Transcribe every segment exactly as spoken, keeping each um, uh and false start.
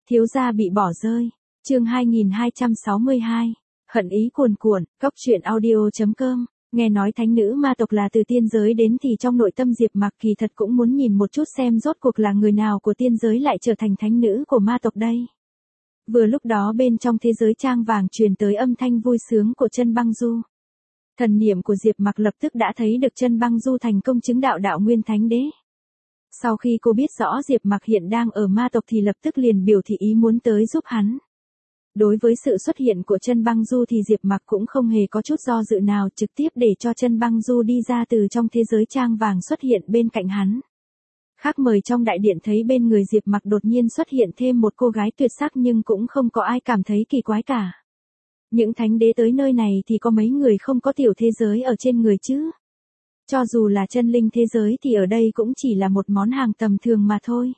Thiếu gia bị bỏ rơi. Chương hai nghìn hai trăm sáu mươi hai. Hận ý cuồn cuộn. Cốc truyện audio chấm com. Nghe nói thánh nữ ma tộc là từ tiên giới đến thì trong nội tâm Diệp Mặc kỳ thật cũng muốn nhìn một chút xem rốt cuộc là người nào của tiên giới lại trở thành thánh nữ của ma tộc đây. Vừa lúc đó bên trong thế giới trang vàng truyền tới âm thanh vui sướng của Chân Băng Du. Thần niệm của Diệp Mặc lập tức đã thấy được Chân Băng Du thành công chứng đạo đạo nguyên thánh đế. Sau khi cô biết rõ Diệp Mặc hiện đang ở ma tộc thì lập tức liền biểu thị ý muốn tới giúp hắn. Đối với sự xuất hiện của Chân Băng Du thì Diệp Mặc cũng không hề có chút do dự nào, trực tiếp để cho Chân Băng Du đi ra từ trong thế giới trang vàng xuất hiện bên cạnh hắn. Khác mời trong đại điện thấy bên người Diệp Mặc đột nhiên xuất hiện thêm một cô gái tuyệt sắc nhưng cũng không có ai cảm thấy kỳ quái cả. Những thánh đế tới nơi này thì có mấy người không có tiểu thế giới ở trên người chứ. Cho dù là chân linh thế giới thì ở đây cũng chỉ là một món hàng tầm thường mà thôi.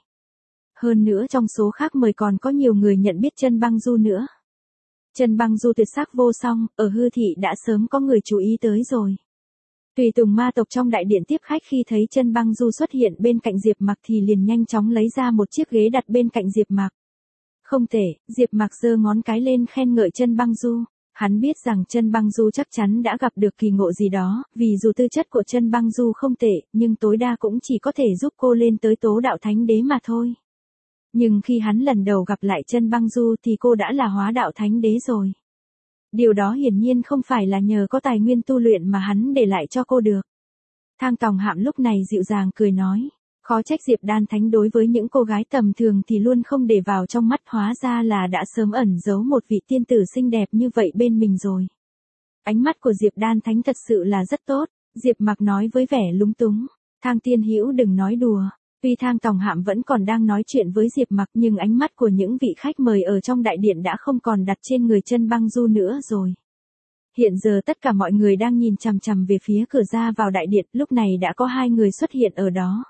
Hơn nữa trong số khác mời còn có nhiều người nhận biết Chân Băng Du nữa. Chân Băng Du tuyệt sắc vô song, ở hư thị đã sớm có người chú ý tới rồi. Tùy tùng ma tộc trong đại điện tiếp khách khi thấy Chân Băng Du xuất hiện bên cạnh Diệp Mặc thì liền nhanh chóng lấy ra một chiếc ghế đặt bên cạnh Diệp Mặc. Không thể, Diệp Mặc giơ ngón cái lên khen ngợi Chân Băng Du. Hắn biết rằng Chân Băng Du chắc chắn đã gặp được kỳ ngộ gì đó, vì dù tư chất của Chân Băng Du không tệ, nhưng tối đa cũng chỉ có thể giúp cô lên tới tố đạo thánh đế mà thôi. Nhưng khi hắn lần đầu gặp lại Chân Băng Du thì cô đã là hóa đạo thánh đế rồi. Điều đó hiển nhiên không phải là nhờ có tài nguyên tu luyện mà hắn để lại cho cô được. Thang Tòng Hạm lúc này dịu dàng cười nói, khó trách Diệp Đan Thánh đối với những cô gái tầm thường thì luôn không để vào trong mắt, hóa ra là đã sớm ẩn giấu một vị tiên tử xinh đẹp như vậy bên mình rồi. Ánh mắt của Diệp Đan Thánh thật sự là rất tốt, Diệp Mặc nói với vẻ lúng túng, Thang tiên hữu đừng nói đùa. Tuy Thang Tòng Hạm vẫn còn đang nói chuyện với Diệp Mặc nhưng ánh mắt của những vị khách mời ở trong đại điện đã không còn đặt trên người Chân Băng Du nữa rồi. Hiện giờ tất cả mọi người đang nhìn chằm chằm về phía cửa ra vào đại điện, lúc này đã có hai người xuất hiện ở đó.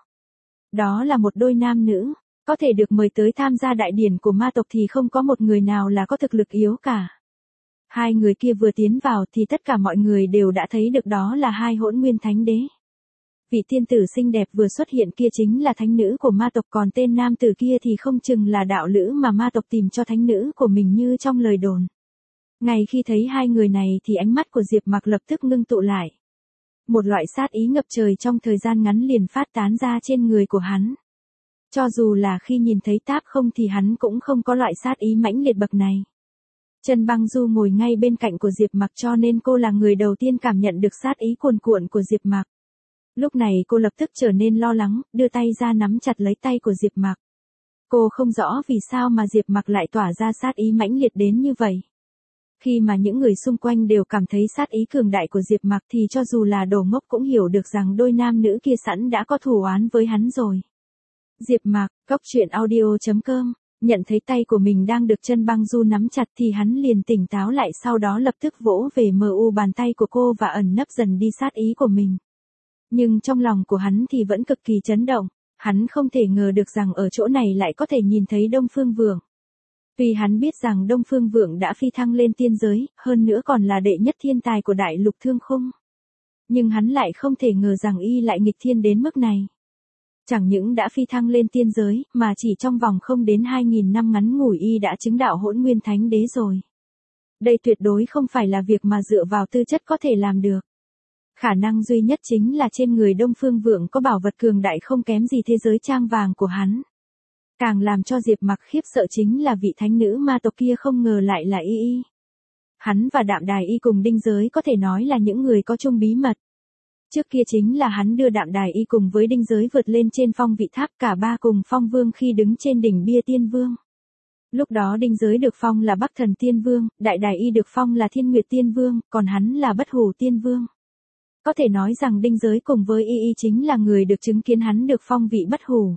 Đó là một đôi nam nữ, có thể được mời tới tham gia đại điển của ma tộc thì không có một người nào là có thực lực yếu cả. Hai người kia vừa tiến vào thì tất cả mọi người đều đã thấy được đó là hai hỗn nguyên thánh đế. Vị tiên tử xinh đẹp vừa xuất hiện kia chính là thánh nữ của ma tộc, còn tên nam tử kia thì không chừng là đạo lữ mà ma tộc tìm cho thánh nữ của mình như trong lời đồn. Ngay khi thấy hai người này thì ánh mắt của Diệp Mặc lập tức ngưng tụ lại. Một loại sát ý ngập trời trong thời gian ngắn liền phát tán ra trên người của hắn. Cho dù là khi nhìn thấy Táp Không thì hắn cũng không có loại sát ý mãnh liệt bậc này. Chân Băng Du ngồi ngay bên cạnh của Diệp Mặc cho nên cô là người đầu tiên cảm nhận được sát ý cuồn cuộn của Diệp Mặc. Lúc này cô lập tức trở nên lo lắng, đưa tay ra nắm chặt lấy tay của Diệp Mặc. Cô không rõ vì sao mà Diệp Mặc lại tỏa ra sát ý mãnh liệt đến như vậy. Khi mà những người xung quanh đều cảm thấy sát ý cường đại của Diệp Mặc thì cho dù là đồ ngốc cũng hiểu được rằng đôi nam nữ kia sẵn đã có thù oán với hắn rồi. Diệp Mặc, cốc truyện audio chấm com, nhận thấy tay của mình đang được Chân Băng Du nắm chặt thì hắn liền tỉnh táo lại, sau đó lập tức vỗ về mờ u bàn tay của cô và ẩn nấp dần đi sát ý của mình. Nhưng trong lòng của hắn thì vẫn cực kỳ chấn động, hắn không thể ngờ được rằng ở chỗ này lại có thể nhìn thấy Đông Phương Vượng. Vì hắn biết rằng Đông Phương Vượng đã phi thăng lên tiên giới, hơn nữa còn là đệ nhất thiên tài của đại lục thương khung. Nhưng hắn lại không thể ngờ rằng y lại nghịch thiên đến mức này. Chẳng những đã phi thăng lên tiên giới, mà chỉ trong vòng không đến hai nghìn năm ngắn ngủi y đã chứng đạo hỗn nguyên thánh đế rồi. Đây tuyệt đối không phải là việc mà dựa vào tư chất có thể làm được. Khả năng duy nhất chính là trên người Đông Phương Vượng có bảo vật cường đại không kém gì thế giới trang vàng của hắn. Càng làm cho Diệp Mặc khiếp sợ chính là vị thánh nữ ma tộc kia không ngờ lại là y y. Hắn và Đạm Đài Y cùng Đinh Giới có thể nói là những người có chung bí mật. Trước kia chính là hắn đưa Đạm Đài Y cùng với Đinh Giới vượt lên trên phong vị tháp, cả ba cùng phong vương khi đứng trên đỉnh bia tiên vương. Lúc đó Đinh Giới được phong là Bắc Thần Tiên Vương, Đại Đài Y được phong là Thiên Nguyệt Tiên Vương, còn hắn là Bất Hủ Tiên Vương. Có thể nói rằng Đinh Giới cùng với y y chính là người được chứng kiến hắn được phong vị bất hủ.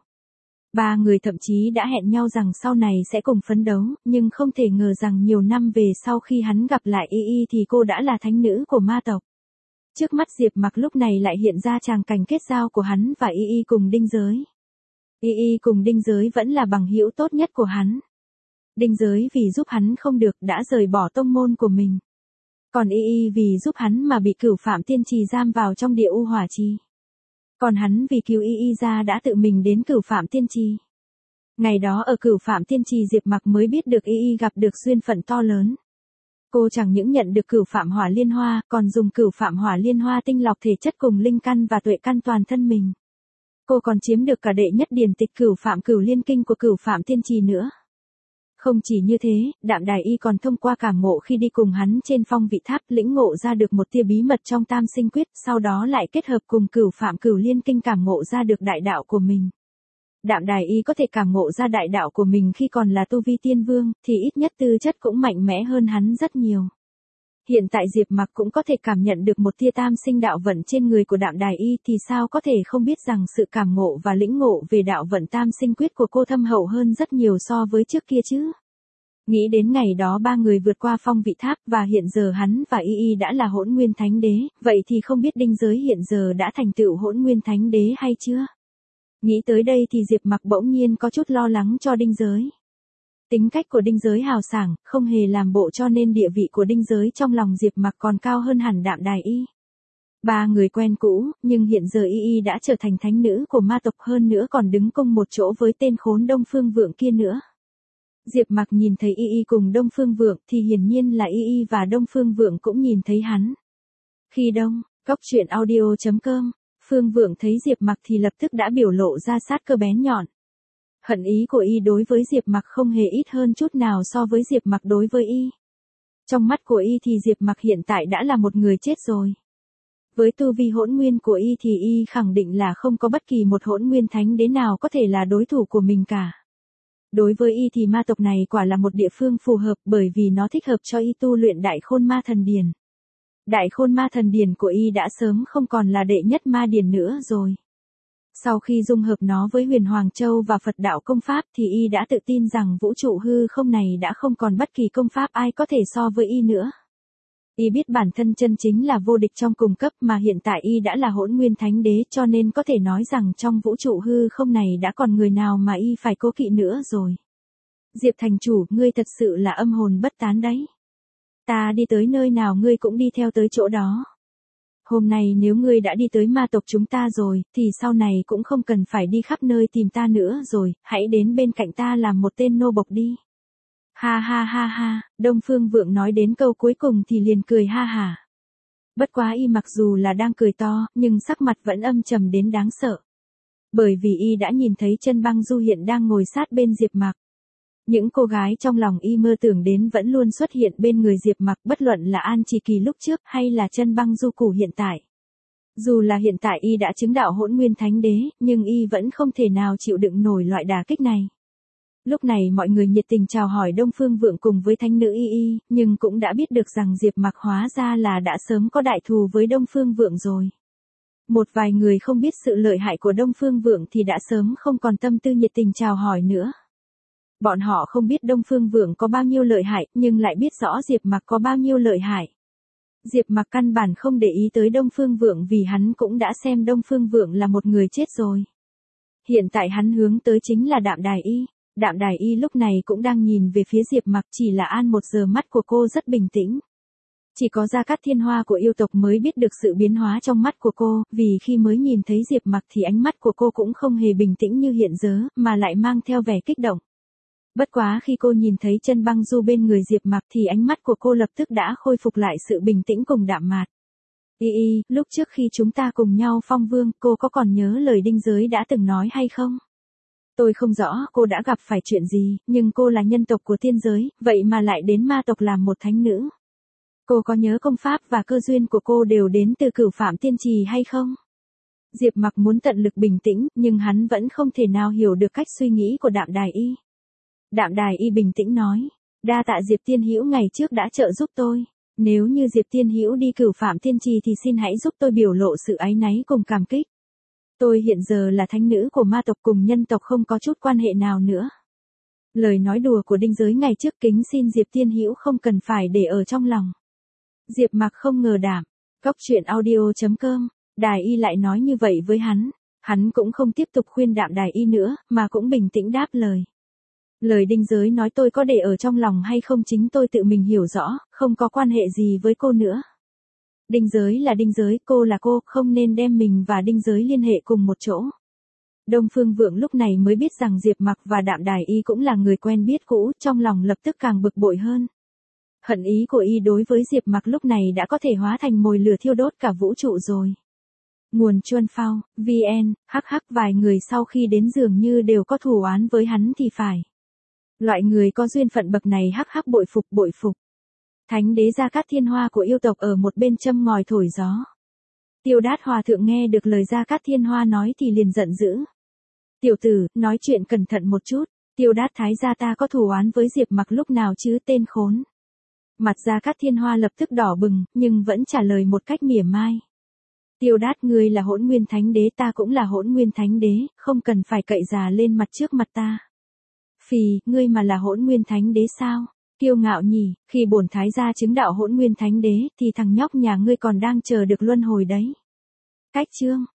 Ba người thậm chí đã hẹn nhau rằng sau này sẽ cùng phấn đấu, nhưng không thể ngờ rằng nhiều năm về sau khi hắn gặp lại y y thì cô đã là thánh nữ của ma tộc. Trước mắt Diệp Mặc lúc này lại hiện ra tràng cảnh kết giao của hắn và y y cùng Đinh Giới. Y y cùng Đinh Giới vẫn là bằng hữu tốt nhất của hắn. Đinh Giới vì giúp hắn không được đã rời bỏ tông môn của mình. Còn y y vì giúp hắn mà bị Cửu Phạm Tiên Trì giam vào trong địa u hỏa trì. Còn hắn vì cứu y y ra đã tự mình đến Cửu Phạm Tiên Trì. Ngày đó ở Cửu Phạm Tiên Trì Diệp Mặc mới biết được y y gặp được duyên phận to lớn. Cô chẳng những nhận được Cửu Phạm Hỏa Liên Hoa, còn dùng Cửu Phạm Hỏa Liên Hoa tinh lọc thể chất cùng linh căn và tuệ căn toàn thân mình. Cô còn chiếm được cả đệ nhất điển tịch Cửu Phạm Cửu Liên Kinh của Cửu Phạm Tiên Trì nữa. Không chỉ như thế, Đạm Đài Y còn thông qua cảm ngộ khi đi cùng hắn trên phong vị tháp lĩnh ngộ ra được một tia bí mật trong Tam Sinh Quyết, sau đó lại kết hợp cùng Cửu Phạm Cửu Liên Kinh cảm ngộ ra được đại đạo của mình. Đạm Đài Y có thể cảm ngộ ra đại đạo của mình khi còn là tu vi tiên vương, thì ít nhất tư chất cũng mạnh mẽ hơn hắn rất nhiều. Hiện tại Diệp Mặc cũng có thể cảm nhận được một tia tam sinh đạo vận trên người của Đạm Đài Y, thì sao có thể không biết rằng sự cảm ngộ và lĩnh ngộ về đạo vận tam sinh quyết của cô thâm hậu hơn rất nhiều so với trước kia chứ. Nghĩ đến ngày đó ba người vượt qua phong vị tháp và hiện giờ hắn và Y Y đã là Hỗn Nguyên Thánh Đế, vậy thì không biết Đinh Giới hiện giờ đã thành tựu Hỗn Nguyên Thánh Đế hay chưa? Nghĩ tới đây thì Diệp Mặc bỗng nhiên có chút lo lắng cho Đinh Giới. Tính cách của Đinh Giới hào sảng, không hề làm bộ cho nên địa vị của Đinh Giới trong lòng Diệp Mặc còn cao hơn hẳn Đạm Đài Y. Ba người quen cũ, nhưng hiện giờ Y Y đã trở thành thánh nữ của ma tộc, hơn nữa còn đứng cùng một chỗ với tên khốn Đông Phương Vượng kia nữa. Diệp Mặc nhìn thấy Y Y cùng Đông Phương Vượng thì hiển nhiên là Y Y và Đông Phương Vượng cũng nhìn thấy hắn. Khi Đông, Cốc Truyện Audio chấm com, Phương Vượng thấy Diệp Mặc thì lập tức đã biểu lộ ra sát cơ bén nhọn. Hận ý của y đối với Diệp Mặc không hề ít hơn chút nào so với Diệp Mặc đối với y. Trong mắt của y thì Diệp Mặc hiện tại đã là một người chết rồi. Với tu vi hỗn nguyên của y thì y khẳng định là không có bất kỳ một hỗn nguyên thánh đế nào có thể là đối thủ của mình cả. Đối với y thì ma tộc này quả là một địa phương phù hợp, bởi vì nó thích hợp cho y tu luyện Đại Khôn Ma Thần Điển. Đại Khôn Ma Thần Điển của y đã sớm không còn là đệ nhất ma điển nữa rồi. Sau khi dung hợp nó với Huyền Hoàng Châu và Phật đạo công pháp thì y đã tự tin rằng vũ trụ hư không này đã không còn bất kỳ công pháp ai có thể so với y nữa. Y biết bản thân chân chính là vô địch trong cùng cấp, mà hiện tại y đã là Hỗn Nguyên Thánh Đế, cho nên có thể nói rằng trong vũ trụ hư không này đã còn người nào mà y phải cố kỵ nữa rồi. Diệp thành chủ, ngươi thật sự là âm hồn bất tán đấy. Ta đi tới nơi nào ngươi cũng đi theo tới chỗ đó. Hôm nay nếu ngươi đã đi tới ma tộc chúng ta rồi, thì sau này cũng không cần phải đi khắp nơi tìm ta nữa rồi, hãy đến bên cạnh ta làm một tên nô bộc đi. Ha ha ha ha, Đông Phương Vượng nói đến câu cuối cùng thì liền cười ha hả. Bất quá y mặc dù là đang cười to, nhưng sắc mặt vẫn âm trầm đến đáng sợ. Bởi vì y đã nhìn thấy Chân Băng Du hiện đang ngồi sát bên Diệp Mặc. Những cô gái trong lòng y mơ tưởng đến vẫn luôn xuất hiện bên người Diệp Mặc, bất luận là An Chỉ Kỳ lúc trước hay là Chân Băng Du Củ hiện tại. Dù là hiện tại y đã chứng đạo Hỗn Nguyên Thánh Đế, nhưng y vẫn không thể nào chịu đựng nổi loại đả kích này. Lúc này mọi người nhiệt tình chào hỏi Đông Phương Vượng cùng với thánh nữ Y Y, nhưng cũng đã biết được rằng Diệp Mặc hóa ra là đã sớm có đại thù với Đông Phương Vượng rồi. Một vài người không biết sự lợi hại của Đông Phương Vượng thì đã sớm không còn tâm tư nhiệt tình chào hỏi nữa. Bọn họ không biết Đông Phương Vượng có bao nhiêu lợi hại, nhưng lại biết rõ Diệp Mặc có bao nhiêu lợi hại. Diệp Mặc căn bản không để ý tới Đông Phương Vượng vì hắn cũng đã xem Đông Phương Vượng là một người chết rồi. Hiện tại hắn hướng tới chính là Đạm Đài Y. Đạm Đài Y lúc này cũng đang nhìn về phía Diệp Mặc, chỉ là an một giờ mắt của cô rất bình tĩnh. Chỉ có Gia Cát Thiên Hoa của yêu tộc mới biết được sự biến hóa trong mắt của cô, vì khi mới nhìn thấy Diệp Mặc thì ánh mắt của cô cũng không hề bình tĩnh như hiện giờ, mà lại mang theo vẻ kích động. Bất quá khi cô nhìn thấy Chân Băng Du bên người Diệp Mặc thì ánh mắt của cô lập tức đã khôi phục lại sự bình tĩnh cùng đạm mạc. Y Y, lúc trước khi chúng ta cùng nhau phong vương, cô có còn nhớ lời Đinh Giới đã từng nói hay không? Tôi không rõ cô đã gặp phải chuyện gì, nhưng cô là nhân tộc của tiên giới, vậy mà lại đến ma tộc làm một thánh nữ. Cô có nhớ công pháp và cơ duyên của cô đều đến từ Cửu Phạm Tiên Trì hay không? Diệp Mặc muốn tận lực bình tĩnh, nhưng hắn vẫn không thể nào hiểu được cách suy nghĩ của Đạm Đài Y. Đạm Đài Y bình tĩnh nói, đa tạ Diệp Tiên Hữu ngày trước đã trợ giúp tôi. Nếu như Diệp Tiên Hữu đi Cửu Phạm Tiên Trì thì xin hãy giúp tôi biểu lộ sự áy náy cùng cảm kích. Tôi hiện giờ là thánh nữ của ma tộc, cùng nhân tộc không có chút quan hệ nào nữa. Lời nói đùa của Đinh Giới ngày trước kính xin Diệp Tiên Hữu không cần phải để ở trong lòng. Diệp Mặc không ngờ Đạm, Cốc Truyện Audio chấm com, Đài Y lại nói như vậy với hắn. Hắn cũng không tiếp tục khuyên Đạm Đài Y nữa, mà cũng bình tĩnh đáp lời. Lời Đinh Giới nói tôi có để ở trong lòng hay không chính tôi tự mình hiểu rõ, không có quan hệ gì với cô nữa. Đinh Giới là Đinh Giới, cô là cô, không nên đem mình và Đinh Giới liên hệ cùng một chỗ. Đông Phương Vượng lúc này mới biết rằng Diệp Mặc và Đạm Đài Y cũng là người quen biết cũ, trong lòng lập tức càng bực bội hơn. Hận ý của y đối với Diệp Mặc lúc này đã có thể hóa thành mồi lửa thiêu đốt cả vũ trụ rồi. Nguồn Chuân Phao, vê en, hắc hắc vài người sau khi đến dường như đều có thù oán với hắn thì phải. Loại người có duyên phận bậc này hắc hắc bội phục bội phục. Thánh đế Gia Cát Thiên Hoa của yêu tộc ở một bên châm ngòi thổi gió. Tiêu Đát Hòa thượng nghe được lời Gia Cát Thiên Hoa nói thì liền giận dữ. Tiểu tử, nói chuyện cẩn thận một chút, Tiêu Đát Thái gia ta có thù oán với Diệp Mặc lúc nào chứ tên khốn. Mặt Gia Cát Thiên Hoa lập tức đỏ bừng, nhưng vẫn trả lời một cách mỉa mai. Tiêu Đát ngươi là Hỗn Nguyên Thánh Đế, ta cũng là Hỗn Nguyên Thánh Đế, không cần phải cậy già lên mặt trước mặt ta. Phì, ngươi mà là Hỗn Nguyên Thánh Đế sao? Kiêu ngạo nhỉ, khi bổn thái gia chứng đạo Hỗn Nguyên Thánh Đế thì thằng nhóc nhà ngươi còn đang chờ được luân hồi đấy. Cách chương